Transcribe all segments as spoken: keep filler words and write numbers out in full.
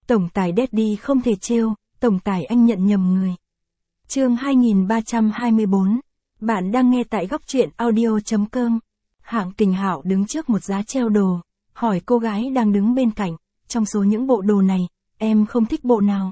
Tổng tài Daddy không thể trêu, tổng tài anh nhận nhầm người. Chương hai nghìn ba trăm hai mươi bốn. Bạn đang nghe tại góc truyện audio chấm com. Hạng Kình Hạo đứng trước một giá treo đồ, hỏi cô gái đang đứng bên cạnh, trong số những bộ đồ này, em không thích bộ nào?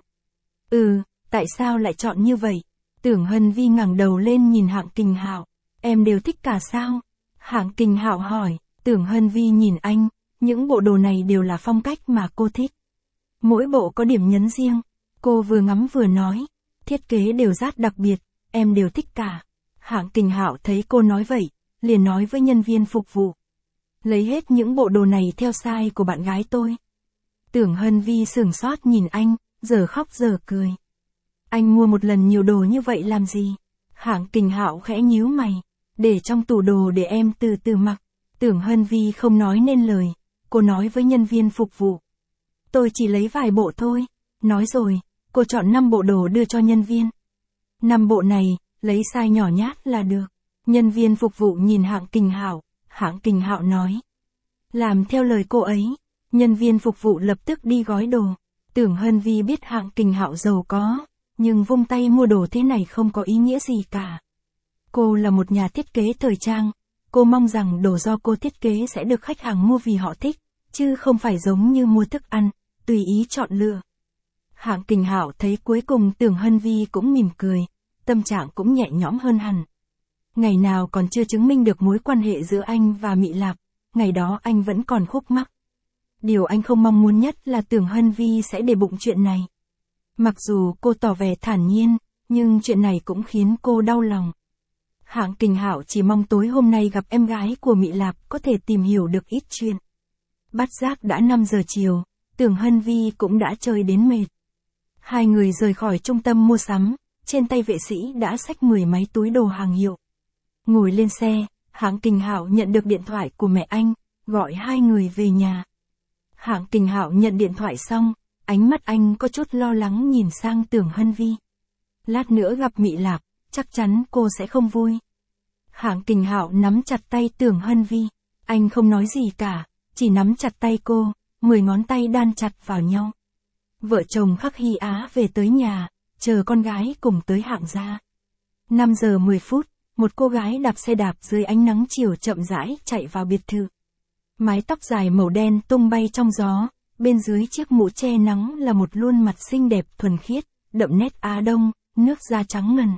Ừ, tại sao lại chọn như vậy? Tưởng Hân Vi ngẩng đầu lên nhìn Hạng Kình Hạo, em đều thích cả sao? Hạng Kình Hạo hỏi, Tưởng Hân Vi nhìn anh, những bộ đồ này đều là phong cách mà cô thích. Mỗi bộ có điểm nhấn riêng, cô vừa ngắm vừa nói, thiết kế đều rất đặc biệt, em đều thích cả. Hạng Kình Hạo thấy cô nói vậy, liền nói với nhân viên phục vụ. Lấy hết những bộ đồ này theo size của bạn gái tôi. Tưởng Hân Vi sửng sốt nhìn anh, giờ khóc giờ cười. Anh mua một lần nhiều đồ như vậy làm gì? Hạng Kình Hạo khẽ nhíu mày, để trong tủ đồ để em từ từ mặc. Tưởng Hân Vi không nói nên lời, cô nói với nhân viên phục vụ. Tôi chỉ lấy vài bộ thôi. Nói rồi, cô chọn năm bộ đồ đưa cho nhân viên. Năm bộ này, lấy size nhỏ nhát là được. Nhân viên phục vụ nhìn Hạng Kình Hạo, Hạng Kình Hạo nói. Làm theo lời cô ấy. Nhân viên phục vụ lập tức đi gói đồ. Tưởng Hân Vi biết Hạng Kình Hạo giàu có, nhưng vung tay mua đồ thế này không có ý nghĩa gì cả. Cô là một nhà thiết kế thời trang, cô mong rằng đồ do cô thiết kế sẽ được khách hàng mua vì họ thích, chứ không phải giống như mua thức ăn, tùy ý chọn lựa. Hạng Kình Hạo thấy cuối cùng Tưởng Hân Vi cũng mỉm cười, tâm trạng cũng nhẹ nhõm hơn hẳn. Ngày nào còn chưa chứng minh được mối quan hệ giữa anh và Mị Lạp, ngày đó anh vẫn còn khúc mắc. Điều anh không mong muốn nhất là Tưởng Hân Vi sẽ để bụng chuyện này. Mặc dù cô tỏ vẻ thản nhiên, nhưng chuyện này cũng khiến cô đau lòng. Hạng Kình Hạo chỉ mong tối hôm nay gặp em gái của Mị Lạp có thể tìm hiểu được ít chuyện. Bắt giác đã năm giờ chiều, Tưởng Hân Vi cũng đã chơi đến mệt. Hai người rời khỏi trung tâm mua sắm, trên tay vệ sĩ đã xách mười mấy túi đồ hàng hiệu. Ngồi lên xe, Hạng Kình Hạo nhận được điện thoại của mẹ anh, gọi hai người về nhà. Hạng Kình Hạo nhận điện thoại xong, ánh mắt anh có chút lo lắng nhìn sang Tưởng Hân Vi. Lát nữa gặp Mị Lạp, chắc chắn cô sẽ không vui. Hạng Kình Hạo nắm chặt tay Tưởng Hân Vi, anh không nói gì cả, chỉ nắm chặt tay cô, mười ngón tay đan chặt vào nhau. Vợ chồng Khắc Hy Á về tới nhà, chờ con gái cùng tới Hạng gia. năm giờ mười phút, một cô gái đạp xe đạp dưới ánh nắng chiều chậm rãi chạy vào biệt thự. Mái tóc dài màu đen tung bay trong gió, bên dưới chiếc mũ che nắng là một khuôn mặt xinh đẹp thuần khiết, đậm nét Á Đông, nước da trắng ngần.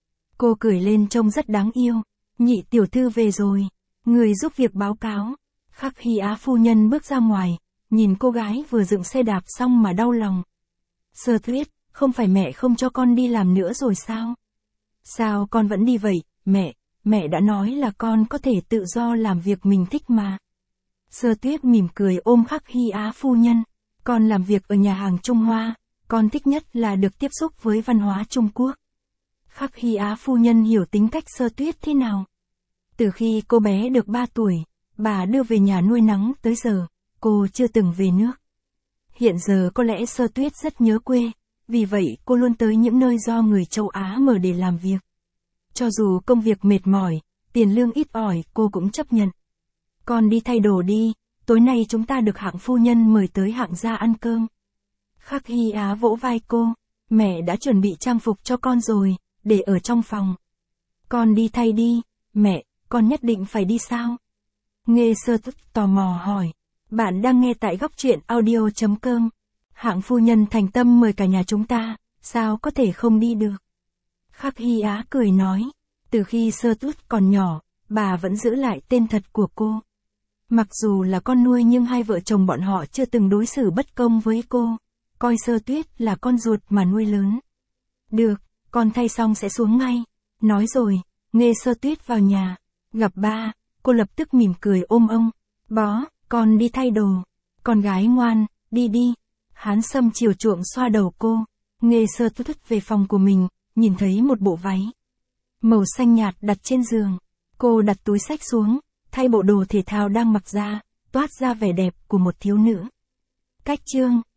Cô cười lên trông rất đáng yêu. Nhị tiểu thư về rồi, người giúp việc báo cáo. Khắc Hy Á phu nhân bước ra ngoài, nhìn cô gái vừa dựng xe đạp xong mà đau lòng. Sơ Tuyết, không phải mẹ không cho con đi làm nữa rồi sao? Sao con vẫn đi vậy, mẹ, mẹ đã nói là con có thể tự do làm việc mình thích mà. Sơ Tuyết mỉm cười ôm Khắc Hy Á phu nhân, con làm việc ở nhà hàng Trung Hoa, con thích nhất là được tiếp xúc với văn hóa Trung Quốc. Khắc Hy Á phu nhân hiểu tính cách Sơ Tuyết thế nào. Từ khi cô bé được ba tuổi, bà đưa về nhà nuôi nắng tới giờ, cô chưa từng về nước. Hiện giờ có lẽ Sơ Tuyết rất nhớ quê, vì vậy cô luôn tới những nơi do người châu Á mở để làm việc. Cho dù công việc mệt mỏi, tiền lương ít ỏi cô cũng chấp nhận. Con đi thay đồ đi, tối nay chúng ta được Hạng phu nhân mời tới Hạng gia ăn cơm. Khắc Hy Á vỗ vai cô, mẹ đã chuẩn bị trang phục cho con rồi, để ở trong phòng. Con đi thay đi, mẹ, con nhất định phải đi sao? Nghe Sơ Tuyết tò mò hỏi. Bạn đang nghe tại góc truyện audio chấm com. Hạng phu nhân thành tâm mời cả nhà chúng ta, sao có thể không đi được? Khắc Hy Á cười nói, từ khi Sơ Tuyết còn nhỏ, bà vẫn giữ lại tên thật của cô. Mặc dù là con nuôi nhưng hai vợ chồng bọn họ chưa từng đối xử bất công với cô, coi Sơ Tuyết là con ruột mà nuôi lớn. Được, con thay xong sẽ xuống ngay. Nói rồi, Nghe Sơ Tuyết vào nhà, gặp ba, cô lập tức mỉm cười ôm ông. Bó, con đi thay đồ. Con gái ngoan, đi đi. Hán Sâm chiều chuộng xoa đầu cô. Nghe Sơ Tuyết về phòng của mình, nhìn thấy một bộ váy màu xanh nhạt đặt trên giường. Cô đặt túi xách xuống, thay bộ đồ thể thao đang mặc ra, toát ra vẻ đẹp của một thiếu nữ. Cách chương